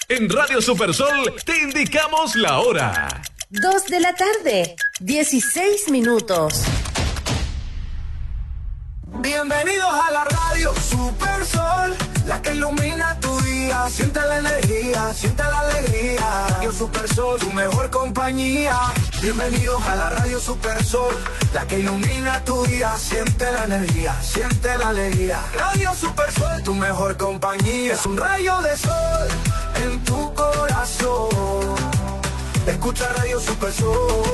En Radio Supersol te indicamos la hora. 2 de la tarde, 16 minutos. Bienvenidos a la Radio Supersol, la que ilumina tu día. Siente la energía, siente la alegría. Radio Supersol, tu mejor compañía. Bienvenidos a la Radio Supersol, la que ilumina tu día. Siente la energía, siente la alegría. Radio Supersol, tu mejor compañía. Es un rayo de sol en tu corazón. Escucha Radio Supersol.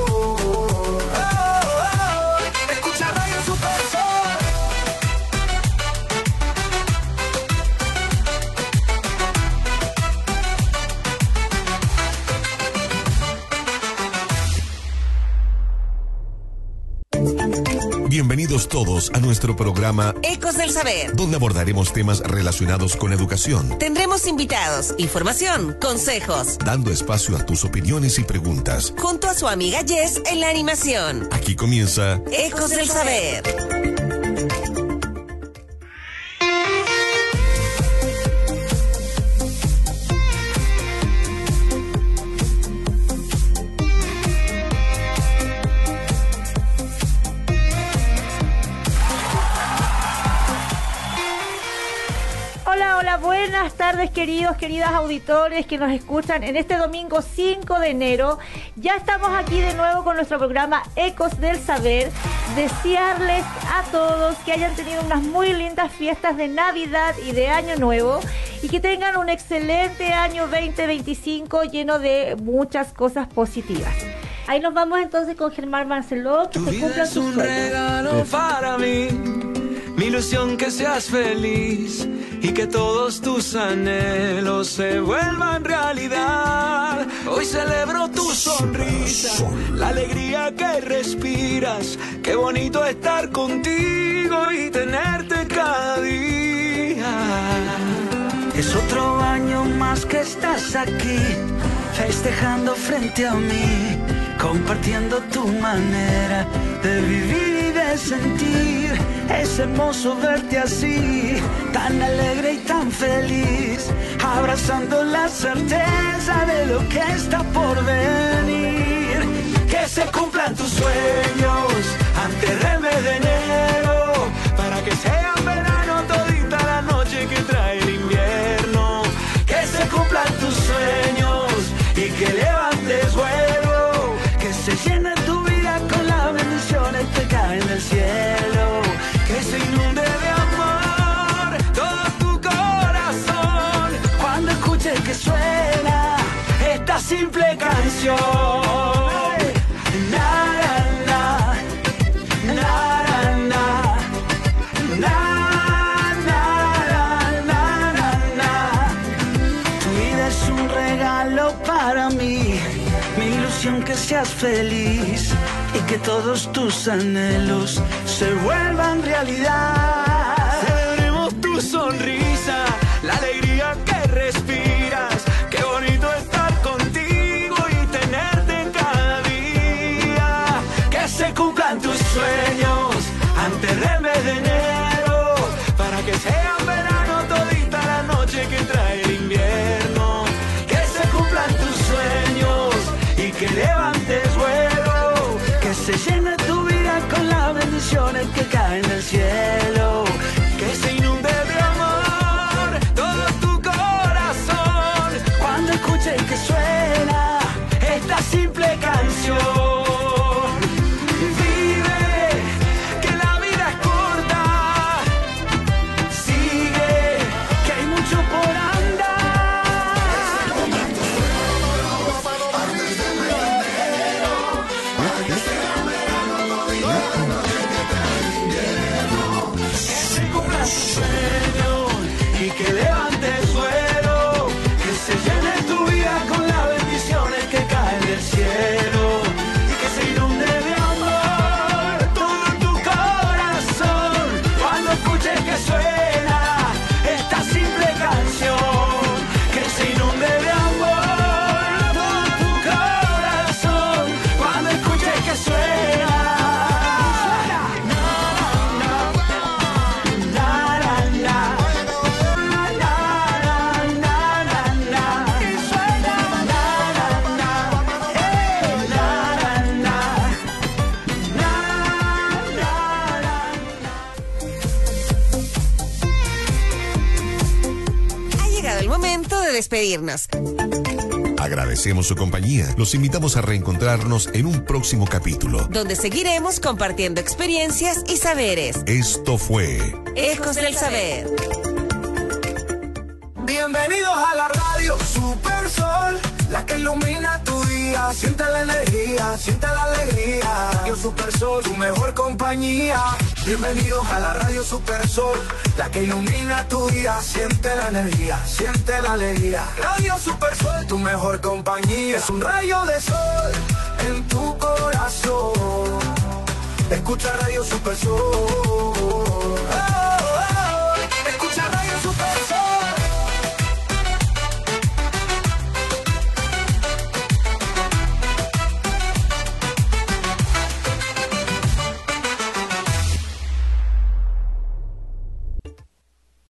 Escucha Radio Supersol. Bienvenidos todos a nuestro programa Ecos del Saber, donde abordaremos temas relacionados con educación. Tendremos invitados, información, consejos, dando espacio a tus opiniones y preguntas. Junto a su amiga Jess en la animación. Aquí comienza Ecos del Saber. Buenas tardes, queridas auditores que nos escuchan en este domingo 5 de enero. Ya estamos aquí de nuevo con nuestro programa Ecos del Saber. Desearles a todos que hayan tenido unas muy lindas fiestas de Navidad y de Año Nuevo y que tengan un excelente año 2025 lleno de muchas cosas positivas. Ahí nos vamos entonces con Germán Marceló, que se cumpla su sueño. Tu vida es un regalo para mí, mi ilusión que seas feliz y que todos tus anhelos se vuelvan realidad. Hoy celebro tu sonrisa, la alegría que respiras. Qué bonito estar contigo y tenerte cada día. Es otro año más que estás aquí, festejando frente a mí, compartiendo tu manera de vivir y de sentir. Es hermoso verte así, tan alegre y tan feliz, abrazando la certeza de lo que está por venir. Que se cumplan tus sueños antes del mes de enero, para que sea verano todita la noche que trae el invierno. Que se cumplan tus sueños y que levantes vuelo, que se llene tu vida con las bendiciones que caen del cielo. Que se inunde de amor todo tu corazón cuando escuches que suena esta simple canción. Na, na, na, na, na, na, na, na, na. Tu vida es un regalo para mí, mi ilusión que seas feliz y que todos tus anhelos se vuelvan realidad. Celebremos tu sonrisa, la alegría que respiras. Qué bonito estar contigo y tenerte cada día. Que se cumplan tus sueños antes del mes de enero, para que sea verano todita la noche que trae el invierno. Que se cumplan tus sueños y que levantes vuelo, que se llene tu vida con las bendiciones que caen del cielo. Que se inunde de amor todo tu corazón el momento de despedirnos. Agradecemos su compañía. Los invitamos a reencontrarnos en un próximo capítulo, donde seguiremos compartiendo experiencias y saberes. Esto fue Ecos del Saber. Bienvenidos a la radio Super Sol, la que ilumina tu día. Siente la energía, siente la alegría. Radio Super Sol, tu mejor compañía. Bienvenidos a la radio Super Sol, la que ilumina tu día. Siente la energía, siente la alegría. Radio Super Sol, tu mejor compañía. Es un rayo de sol en tu corazón. Escucha Radio Super Sol.